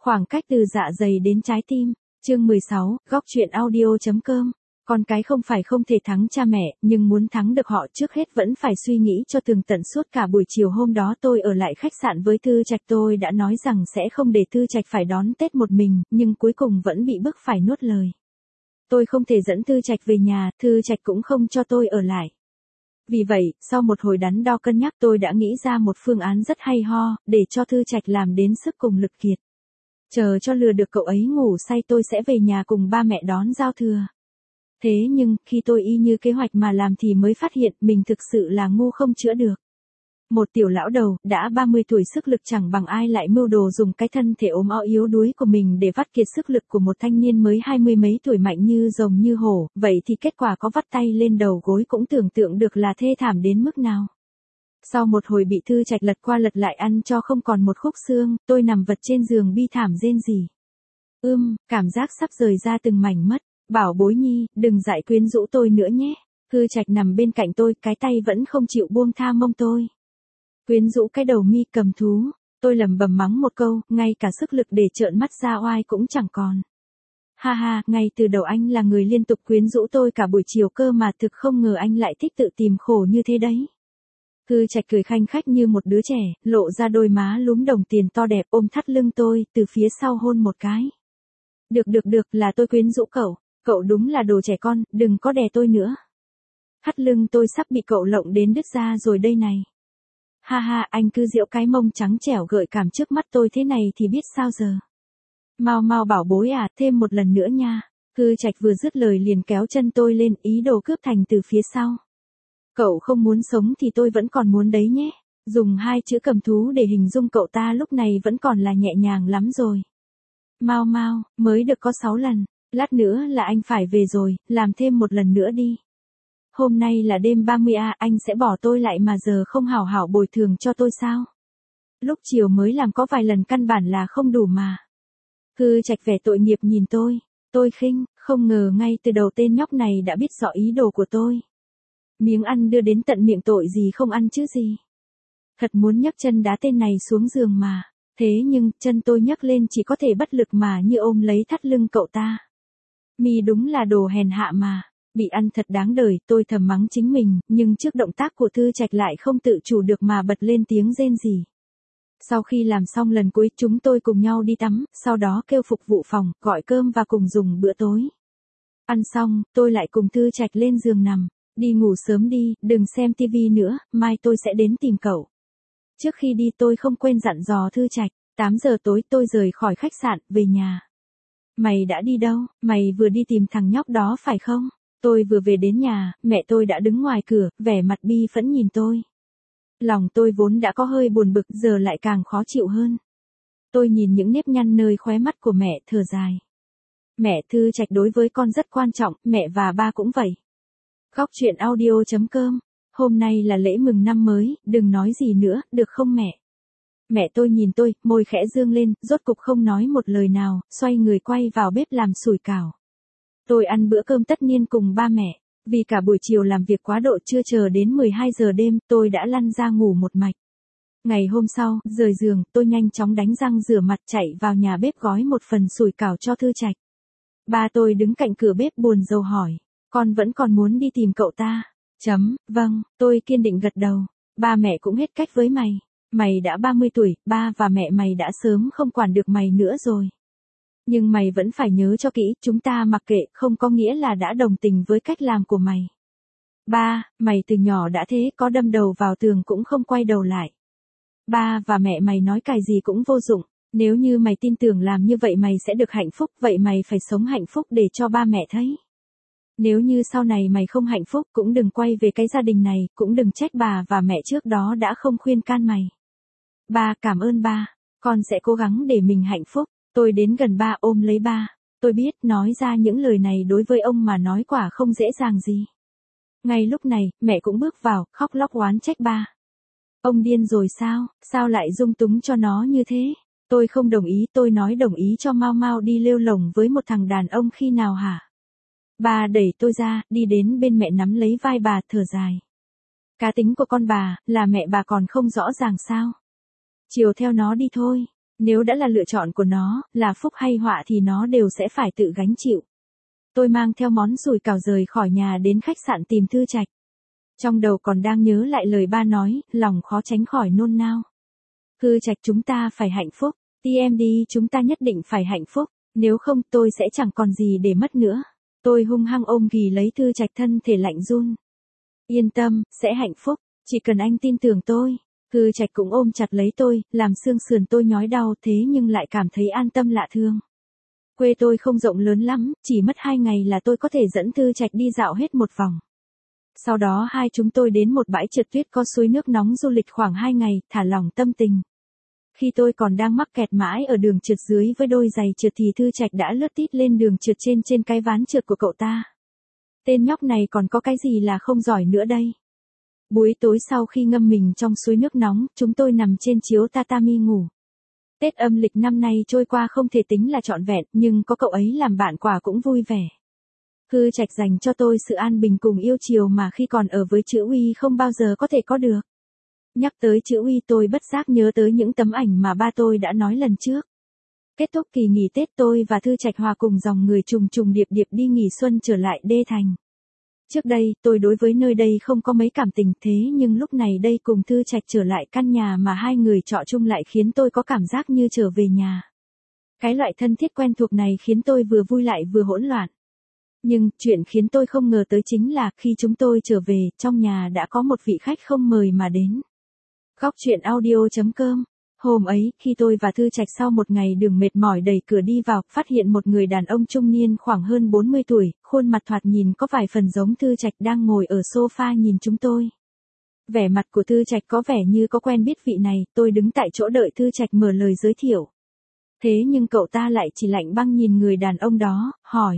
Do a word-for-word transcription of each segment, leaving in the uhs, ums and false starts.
Khoảng cách từ dạ dày đến trái tim. Chương mười sáu, góc truyện audio.com. Con cái không phải không thể thắng cha mẹ, nhưng muốn thắng được họ trước hết vẫn phải suy nghĩ cho tường tận. Suốt cả buổi chiều hôm đó tôi ở lại khách sạn với Tư Trạch. Tôi đã nói rằng sẽ không để Tư Trạch phải đón Tết một mình, nhưng cuối cùng vẫn bị bức phải nuốt lời. Tôi không thể dẫn Tư Trạch về nhà, Tư Trạch cũng không cho tôi ở lại. Vì vậy, sau một hồi đắn đo cân nhắc tôi đã nghĩ ra một phương án rất hay ho, để cho Tư Trạch làm đến sức cùng lực kiệt. Chờ cho lừa được cậu ấy ngủ say tôi sẽ về nhà cùng ba mẹ đón giao thừa. Thế nhưng, khi tôi y như kế hoạch mà làm thì mới phát hiện mình thực sự là ngu không chữa được. Một tiểu lão đầu, đã ba mươi tuổi sức lực chẳng bằng ai lại mưu đồ dùng cái thân thể ốm o yếu đuối của mình để vắt kiệt sức lực của một thanh niên mới hai mươi mấy tuổi mạnh như rồng như hổ, vậy thì kết quả có vắt tay lên đầu gối cũng tưởng tượng được là thê thảm đến mức nào. Sau một hồi bị Tư Trạch lật qua lật lại ăn cho không còn một khúc xương, tôi nằm vật trên giường bi thảm rên rỉ. Ưm, cảm giác sắp rời ra từng mảnh mất. Bảo bối nhi, đừng dại quyến rũ tôi nữa nhé. Tư Trạch nằm bên cạnh tôi, cái tay vẫn không chịu buông tha mông tôi. Quyến rũ cái đầu mi cầm thú. Tôi lẩm bẩm mắng một câu, ngay cả sức lực để trợn mắt ra oai cũng chẳng còn. Ha ha, ngay từ đầu anh là người liên tục quyến rũ tôi cả buổi chiều cơ mà, thực không ngờ anh lại thích tự tìm khổ như thế đấy. Tư Trạch cười khanh khách như một đứa trẻ, lộ ra đôi má lúm đồng tiền to đẹp, ôm thắt lưng tôi, từ phía sau hôn một cái. Được được được, là tôi quyến rũ cậu. Cậu đúng là đồ trẻ con, đừng có đè tôi nữa. Thắt lưng tôi sắp bị cậu lộng đến đứt ra rồi đây này. Ha ha, anh cứ giễu cái mông trắng trẻo gợi cảm trước mắt tôi thế này thì biết sao giờ. Mau mau bảo bối à, thêm một lần nữa nha. Tư Trạch vừa dứt lời liền kéo chân tôi lên, ý đồ cướp thành từ phía sau. Cậu không muốn sống thì tôi vẫn còn muốn đấy nhé. Dùng hai chữ cầm thú để hình dung cậu ta lúc này vẫn còn là nhẹ nhàng lắm rồi. Mau mau, mới được có sáu lần. Lát nữa là anh phải về rồi, làm thêm một lần nữa đi. Hôm nay là đêm ba mươi à, anh sẽ bỏ tôi lại mà giờ không hảo hảo bồi thường cho tôi sao? Lúc chiều mới làm có vài lần căn bản là không đủ mà. Tư Trạch vẻ tội nghiệp nhìn tôi, tôi khinh, không ngờ ngay từ đầu tên nhóc này đã biết rõ ý đồ của tôi. Miếng ăn đưa đến tận miệng tội gì không ăn chứ gì. Thật muốn nhấc chân đá tên này xuống giường mà, thế nhưng chân tôi nhấc lên chỉ có thể bất lực mà như ôm lấy thắt lưng cậu ta. Mi đúng là đồ hèn hạ mà, bị ăn thật đáng đời, tôi thầm mắng chính mình, nhưng trước động tác của Tư Trạch lại không tự chủ được mà bật lên tiếng rên rỉ. Sau khi làm xong lần cuối chúng tôi cùng nhau đi tắm, sau đó kêu phục vụ phòng, gọi cơm và cùng dùng bữa tối. Ăn xong, tôi lại cùng Tư Trạch lên giường nằm, đi ngủ sớm đi, đừng xem tivi nữa, mai tôi sẽ đến tìm cậu. Trước khi đi tôi không quên dặn dò Tư Trạch, tám giờ tối tôi rời khỏi khách sạn, về nhà. Mày đã đi đâu, mày vừa đi tìm thằng nhóc đó phải không? Tôi vừa về đến nhà, mẹ tôi đã đứng ngoài cửa, vẻ mặt bi phẫn nhìn tôi. Lòng tôi vốn đã có hơi buồn bực, giờ lại càng khó chịu hơn. Tôi nhìn những nếp nhăn nơi khóe mắt của mẹ, thở dài. Mẹ, Tư Trạch đối với con rất quan trọng, mẹ và ba cũng vậy. Góc truyện audio.com. Hôm nay là lễ mừng năm mới, đừng nói gì nữa, được không mẹ? Mẹ tôi nhìn tôi, môi khẽ dương lên, rốt cục không nói một lời nào, xoay người quay vào bếp làm sủi cảo. Tôi ăn bữa cơm tất niên cùng ba mẹ, vì cả buổi chiều làm việc quá độ chưa chờ đến mười hai giờ đêm, tôi đã lăn ra ngủ một mạch. Ngày hôm sau, rời giường, tôi nhanh chóng đánh răng rửa mặt chạy vào nhà bếp gói một phần sủi cảo cho Tư Trạch. Ba tôi đứng cạnh cửa bếp buồn rầu hỏi, con vẫn còn muốn đi tìm cậu ta? Chấm, vâng, tôi kiên định gật đầu, ba mẹ cũng hết cách với mày. Mày đã ba mươi tuổi, ba và mẹ mày đã sớm không quản được mày nữa rồi. Nhưng mày vẫn phải nhớ cho kỹ, chúng ta mặc kệ không có nghĩa là đã đồng tình với cách làm của mày. Ba, mày từ nhỏ đã thế, có đâm đầu vào tường cũng không quay đầu lại. Ba và mẹ mày nói cái gì cũng vô dụng, nếu như mày tin tưởng làm như vậy mày sẽ được hạnh phúc, vậy mày phải sống hạnh phúc để cho ba mẹ thấy. Nếu như sau này mày không hạnh phúc cũng đừng quay về cái gia đình này, cũng đừng trách bà và mẹ trước đó đã không khuyên can mày. Ba, cảm ơn ba, con sẽ cố gắng để mình hạnh phúc. Tôi đến gần ba ôm lấy ba, tôi biết nói ra những lời này đối với ông mà nói quả không dễ dàng gì. Ngay lúc này, mẹ cũng bước vào, khóc lóc oán trách ba. Ông điên rồi sao, sao lại dung túng cho nó như thế? Tôi không đồng ý, tôi nói đồng ý cho Mau Mau đi lêu lổng với một thằng đàn ông khi nào hả? Bà đẩy tôi ra, đi đến bên mẹ nắm lấy vai bà, thở dài. Cá tính của con bà, là mẹ bà còn không rõ ràng sao? Chiều theo nó đi thôi. Nếu đã là lựa chọn của nó, là phúc hay họa thì nó đều sẽ phải tự gánh chịu. Tôi mang theo món sủi cảo rời khỏi nhà đến khách sạn tìm Thư Trạch. Trong đầu còn đang nhớ lại lời ba nói, lòng khó tránh khỏi nôn nao. Thư Trạch, chúng ta phải hạnh phúc, tê em đê chúng ta nhất định phải hạnh phúc, nếu không tôi sẽ chẳng còn gì để mất nữa. Tôi hung hăng ôm ghì lấy Thư Trạch, thân thể lạnh run. Yên tâm, sẽ hạnh phúc, chỉ cần anh tin tưởng tôi. Thư Trạch cũng ôm chặt lấy tôi, làm xương sườn tôi nhói đau thế nhưng lại cảm thấy an tâm lạ thường. Quê tôi không rộng lớn lắm, chỉ mất hai ngày là tôi có thể dẫn Thư Trạch đi dạo hết một vòng. Sau đó hai chúng tôi đến một bãi trượt tuyết có suối nước nóng du lịch khoảng hai ngày, thả lỏng tâm tình. Khi tôi còn đang mắc kẹt mãi ở đường trượt dưới với đôi giày trượt thì Thư Trạch đã lướt tít lên đường trượt trên trên cái ván trượt của cậu ta. Tên nhóc này còn có cái gì là không giỏi nữa đây. Buổi tối sau khi ngâm mình trong suối nước nóng, chúng tôi nằm trên chiếu tatami ngủ. Tết âm lịch năm nay trôi qua không thể tính là trọn vẹn, nhưng có cậu ấy làm bạn quả cũng vui vẻ. Thư Trạch dành cho tôi sự an bình cùng yêu chiều mà khi còn ở với chữ Uy không bao giờ có thể có được. Nhắc tới chữ Uy tôi bất giác nhớ tới những tấm ảnh mà ba tôi đã nói lần trước. Kết thúc kỳ nghỉ Tết, tôi và Thư Trạch hòa cùng dòng người trùng trùng điệp điệp đi nghỉ xuân trở lại Đê Thành. Trước đây, tôi đối với nơi đây không có mấy cảm tình, thế nhưng lúc này đây cùng Thư Trạch trở lại căn nhà mà hai người trọ chung lại khiến tôi có cảm giác như trở về nhà. Cái loại thân thiết quen thuộc này khiến tôi vừa vui lại vừa hỗn loạn. Nhưng, chuyện khiến tôi không ngờ tới chính là khi chúng tôi trở về, trong nhà đã có một vị khách không mời mà đến. Góc truyện audio chấm com. Hôm ấy, khi tôi và Thư Trạch sau một ngày đường mệt mỏi đẩy cửa đi vào, phát hiện một người đàn ông trung niên khoảng hơn bốn mươi tuổi, khuôn mặt thoạt nhìn có vài phần giống Thư Trạch đang ngồi ở sofa nhìn chúng tôi. Vẻ mặt của Thư Trạch có vẻ như có quen biết vị này, tôi đứng tại chỗ đợi Thư Trạch mở lời giới thiệu. Thế nhưng cậu ta lại chỉ lạnh băng nhìn người đàn ông đó, hỏi.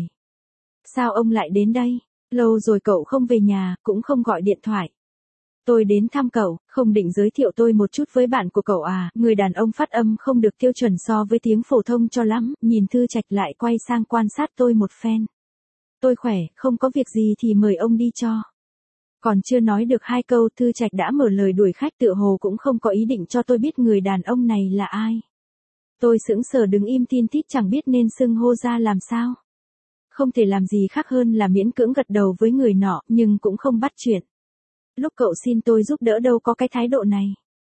Sao ông lại đến đây? Lâu rồi cậu không về nhà, cũng không gọi điện thoại. Tôi đến thăm cậu, không định giới thiệu tôi một chút với bạn của cậu à? Người đàn ông phát âm không được tiêu chuẩn so với tiếng phổ thông cho lắm, nhìn Thư Trạch lại quay sang quan sát tôi một phen. Tôi khỏe, không có việc gì thì mời ông đi cho. Còn chưa nói được hai câu, Thư Trạch đã mở lời đuổi khách, tựa hồ cũng không có ý định cho tôi biết người đàn ông này là ai. Tôi sững sờ đứng im tin tít chẳng biết nên xưng hô ra làm sao. Không thể làm gì khác hơn là miễn cưỡng gật đầu với người nọ, nhưng cũng không bắt chuyện. Lúc cậu xin tôi giúp đỡ đâu có cái thái độ này.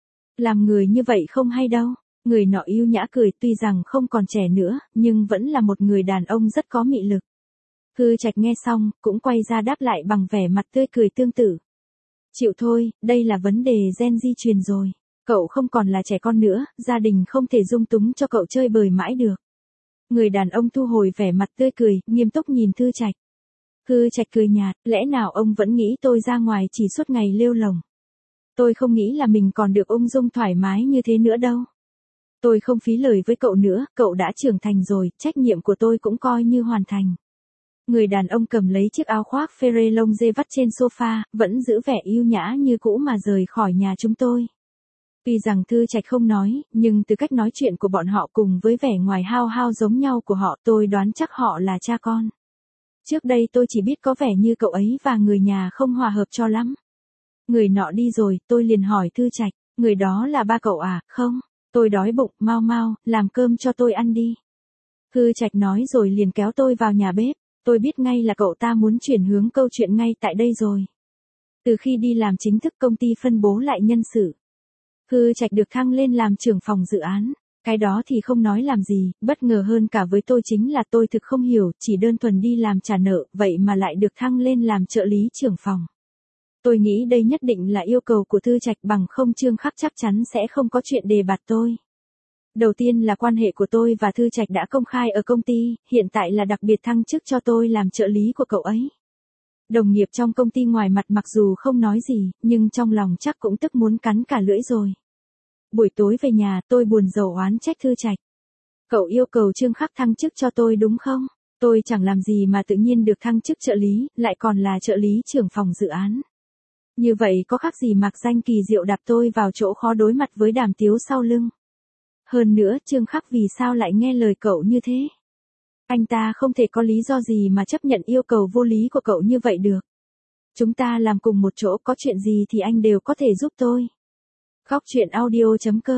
Làm người như vậy không hay đâu. Người nọ yêu nhã cười, tuy rằng không còn trẻ nữa, nhưng vẫn là một người đàn ông rất có mị lực. Thư Trạch nghe xong, cũng quay ra đáp lại bằng vẻ mặt tươi cười tương tự. Chịu thôi, đây là vấn đề gen di truyền rồi. Cậu không còn là trẻ con nữa, gia đình không thể dung túng cho cậu chơi bời mãi được. Người đàn ông thu hồi vẻ mặt tươi cười, nghiêm túc nhìn Thư Trạch. Thư Trạch cười nhạt, lẽ nào ông vẫn nghĩ tôi ra ngoài chỉ suốt ngày lêu lồng. Tôi không nghĩ là mình còn được ung dung thoải mái như thế nữa đâu. Tôi không phí lời với cậu nữa, cậu đã trưởng thành rồi, trách nhiệm của tôi cũng coi như hoàn thành. Người đàn ông cầm lấy chiếc áo khoác phê lông dê vắt trên sofa, vẫn giữ vẻ yêu nhã như cũ mà rời khỏi nhà chúng tôi. Tuy rằng Thư Trạch không nói, nhưng từ cách nói chuyện của bọn họ cùng với vẻ ngoài hao hao giống nhau của họ, tôi đoán chắc họ là cha con. Trước đây tôi chỉ biết có vẻ như cậu ấy và người nhà không hòa hợp cho lắm. Người nọ đi rồi, tôi liền hỏi Thư Trạch, người đó là ba cậu à? Không, tôi đói bụng, mau mau, làm cơm cho tôi ăn đi. Thư Trạch nói rồi liền kéo tôi vào nhà bếp, tôi biết ngay là cậu ta muốn chuyển hướng câu chuyện ngay tại đây rồi. Từ khi đi làm chính thức, công ty phân bố lại nhân sự. Thư Trạch được thăng lên làm trưởng phòng dự án. Cái đó thì không nói làm gì, bất ngờ hơn cả với tôi chính là tôi thực không hiểu, chỉ đơn thuần đi làm trả nợ, vậy mà lại được thăng lên làm trợ lý trưởng phòng. Tôi nghĩ đây nhất định là yêu cầu của Thư Trạch, bằng không Trương Khắc chắc chắn sẽ không có chuyện đề bạt tôi. Đầu tiên là quan hệ của tôi và Thư Trạch đã công khai ở công ty, hiện tại là đặc biệt thăng chức cho tôi làm trợ lý của cậu ấy. Đồng nghiệp trong công ty ngoài mặt mặc dù không nói gì, nhưng trong lòng chắc cũng tức muốn cắn cả lưỡi rồi. Buổi tối về nhà, tôi buồn rầu oán trách Thư Trạch. Cậu yêu cầu Trương Khắc thăng chức cho tôi đúng không? Tôi chẳng làm gì mà tự nhiên được thăng chức trợ lý, lại còn là trợ lý trưởng phòng dự án. Như vậy có khác gì mặc danh kỳ diệu đạp tôi vào chỗ khó đối mặt với Đàm Tiếu sau lưng. Hơn nữa, Trương Khắc vì sao lại nghe lời cậu như thế? Anh ta không thể có lý do gì mà chấp nhận yêu cầu vô lý của cậu như vậy được. Chúng ta làm cùng một chỗ, có chuyện gì thì anh đều có thể giúp tôi. Góc truyện audio chấm com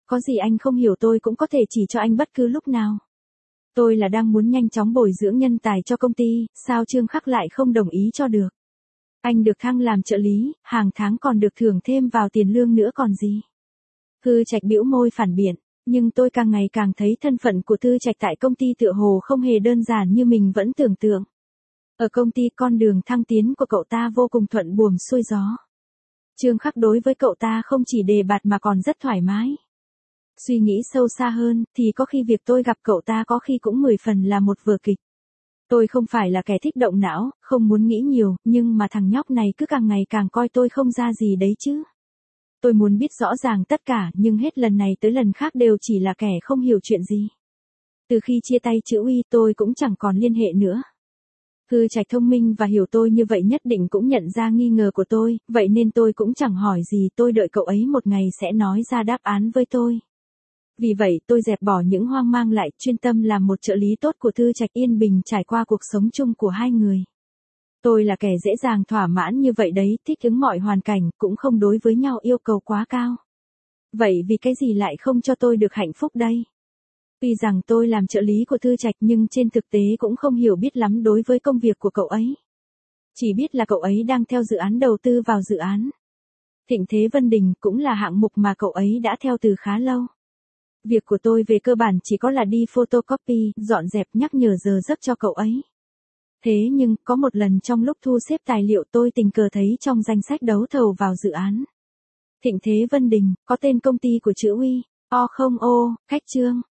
Có gì anh không hiểu tôi cũng có thể chỉ cho anh bất cứ lúc nào. Tôi là đang muốn nhanh chóng bồi dưỡng nhân tài cho công ty, sao Trương Khắc lại không đồng ý cho được. Anh được thăng làm trợ lý, hàng tháng còn được thưởng thêm vào tiền lương nữa còn gì. Thư Trạch bĩu môi phản biện, nhưng tôi càng ngày càng thấy thân phận của Thư Trạch tại công ty tựa hồ không hề đơn giản như mình vẫn tưởng tượng. Ở công ty con đường thăng tiến của cậu ta vô cùng thuận buồm xuôi gió. Trương Khắc đối với cậu ta không chỉ đề bạt mà còn rất thoải mái. Suy nghĩ sâu xa hơn, thì có khi việc tôi gặp cậu ta có khi cũng mười phần là một vở kịch. Tôi không phải là kẻ thích động não, không muốn nghĩ nhiều, nhưng mà thằng nhóc này cứ càng ngày càng coi tôi không ra gì đấy chứ. Tôi muốn biết rõ ràng tất cả, nhưng hết lần này tới lần khác đều chỉ là kẻ không hiểu chuyện gì. Từ khi chia tay chữ Uy tôi cũng chẳng còn liên hệ nữa. Thư Trạch thông minh và hiểu tôi như vậy nhất định cũng nhận ra nghi ngờ của tôi, vậy nên tôi cũng chẳng hỏi gì, tôi đợi cậu ấy một ngày sẽ nói ra đáp án với tôi. Vì vậy tôi dẹp bỏ những hoang mang lại, chuyên tâm làm một trợ lý tốt của Thư Trạch yên bình trải qua cuộc sống chung của hai người. Tôi là kẻ dễ dàng thỏa mãn như vậy đấy, thích ứng mọi hoàn cảnh, cũng không đối với nhau yêu cầu quá cao. Vậy vì cái gì lại không cho tôi được hạnh phúc đây? Tuy rằng tôi làm trợ lý của Thư Trạch nhưng trên thực tế cũng không hiểu biết lắm đối với công việc của cậu ấy. Chỉ biết là cậu ấy đang theo dự án đầu tư vào dự án Thịnh Thế Vân Đình, cũng là hạng mục mà cậu ấy đã theo từ khá lâu. Việc của tôi về cơ bản chỉ có là đi photocopy, dọn dẹp, nhắc nhở giờ giấc cho cậu ấy. Thế nhưng, có một lần trong lúc thu xếp tài liệu tôi tình cờ thấy trong danh sách đấu thầu vào dự án Thịnh Thế Vân Đình, có tên công ty của chữ Uy, O không ô, khách Trương.